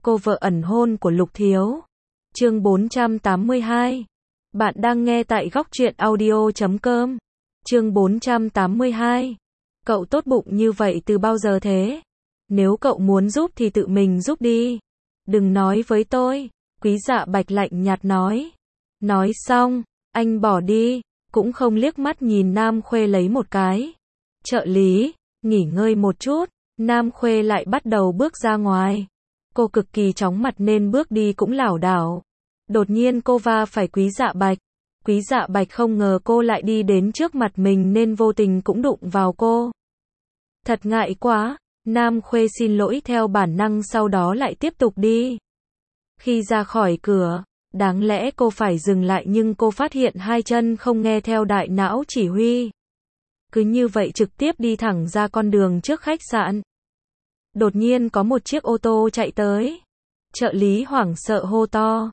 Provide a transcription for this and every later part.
cô vợ ẩn hôn của Lục Thiếu. Chương 482. Bạn đang nghe tại góc truyện audio.com. Chương 482. Cậu tốt bụng như vậy từ bao giờ thế? Nếu cậu muốn giúp thì tự mình giúp đi. Đừng nói với tôi. Quý Dạ Bạch lạnh nhạt nói. Nói xong, anh bỏ đi, cũng không liếc mắt nhìn Nam Khuê lấy một cái. Trợ lý, nghỉ ngơi một chút. Nam Khuê lại bắt đầu bước ra ngoài. Cô cực kỳ chóng mặt nên bước đi cũng lảo đảo. Đột nhiên cô va phải Quý Dạ Bạch. Quý Dạ Bạch không ngờ cô lại đi đến trước mặt mình nên vô tình cũng đụng vào cô. Thật ngại quá. Nam Khuê xin lỗi theo bản năng, sau đó lại tiếp tục đi. Khi ra khỏi cửa, đáng lẽ cô phải dừng lại nhưng cô phát hiện hai chân không nghe theo đại não chỉ huy. Cứ như vậy trực tiếp đi thẳng ra con đường trước khách sạn. Đột nhiên có một chiếc ô tô chạy tới. Trợ lý hoảng sợ hô to.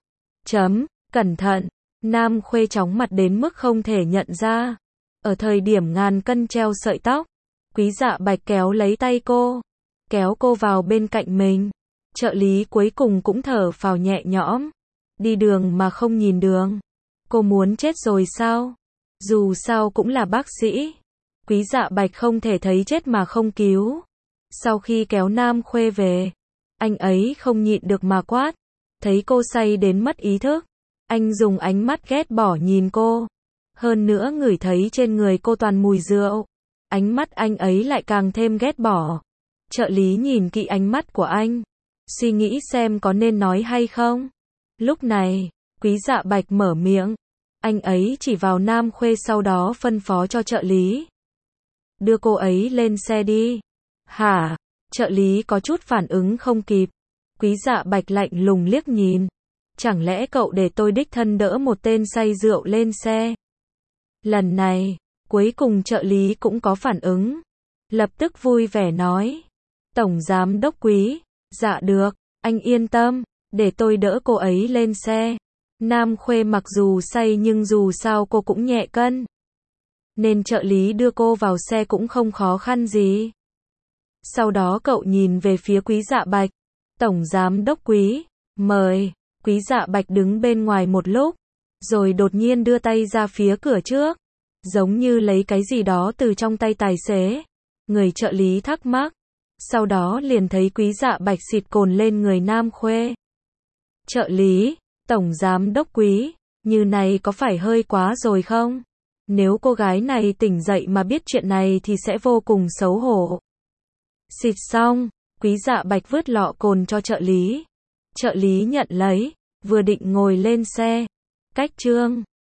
Cẩn thận. Nam Khuê chóng mặt đến mức không thể nhận ra. Ở thời điểm ngàn cân treo sợi tóc, Quý Dạ Bạch kéo lấy tay cô, kéo cô vào bên cạnh mình. Trợ lý cuối cùng cũng thở phào nhẹ nhõm. Đi đường mà không nhìn đường. Cô muốn chết rồi sao? Dù sao cũng là bác sĩ. Quý Dạ Bạch không thể thấy chết mà không cứu. Sau khi kéo Nam Khuê về, anh ấy không nhịn được mà quát. Thấy cô say đến mất ý thức, anh dùng ánh mắt ghét bỏ nhìn cô. Hơn nữa ngửi thấy trên người cô toàn mùi rượu. Ánh mắt anh ấy lại càng thêm ghét bỏ. Trợ lý nhìn kỹ ánh mắt của anh, suy nghĩ xem có nên nói hay không. Lúc này, Quý Dạ Bạch mở miệng. Anh ấy chỉ vào Nam Khuê sau đó phân phó cho trợ lý. Đưa cô ấy lên xe đi. Hả? Trợ lý có chút phản ứng không kịp. Quý Dạ Bạch lạnh lùng liếc nhìn. Chẳng lẽ cậu để tôi đích thân đỡ một tên say rượu lên xe? Lần này, cuối cùng trợ lý cũng có phản ứng. Lập tức vui vẻ nói. Tổng giám đốc Quý. Dạ được, anh yên tâm, để tôi đỡ cô ấy lên xe. Nam Khuê mặc dù say nhưng dù sao cô cũng nhẹ cân, nên trợ lý đưa cô vào xe cũng không khó khăn gì. Sau đó cậu nhìn về phía Quý Dạ Bạch. Tổng giám đốc Quý, mời. Quý Dạ Bạch đứng bên ngoài một lúc, rồi đột nhiên đưa tay ra phía cửa trước, giống như lấy cái gì đó từ trong tay tài xế. Người trợ lý thắc mắc. Sau đó liền thấy Quý Dạ Bạch xịt cồn lên người Nam Khuê. Trợ lý, tổng giám đốc Quý, như này có phải hơi quá rồi không? Nếu cô gái này tỉnh dậy mà biết chuyện này thì sẽ vô cùng xấu hổ. Xịt xong, Quý Dạ Bạch vứt lọ cồn cho trợ lý. Trợ lý nhận lấy, vừa định ngồi lên xe. Cách chương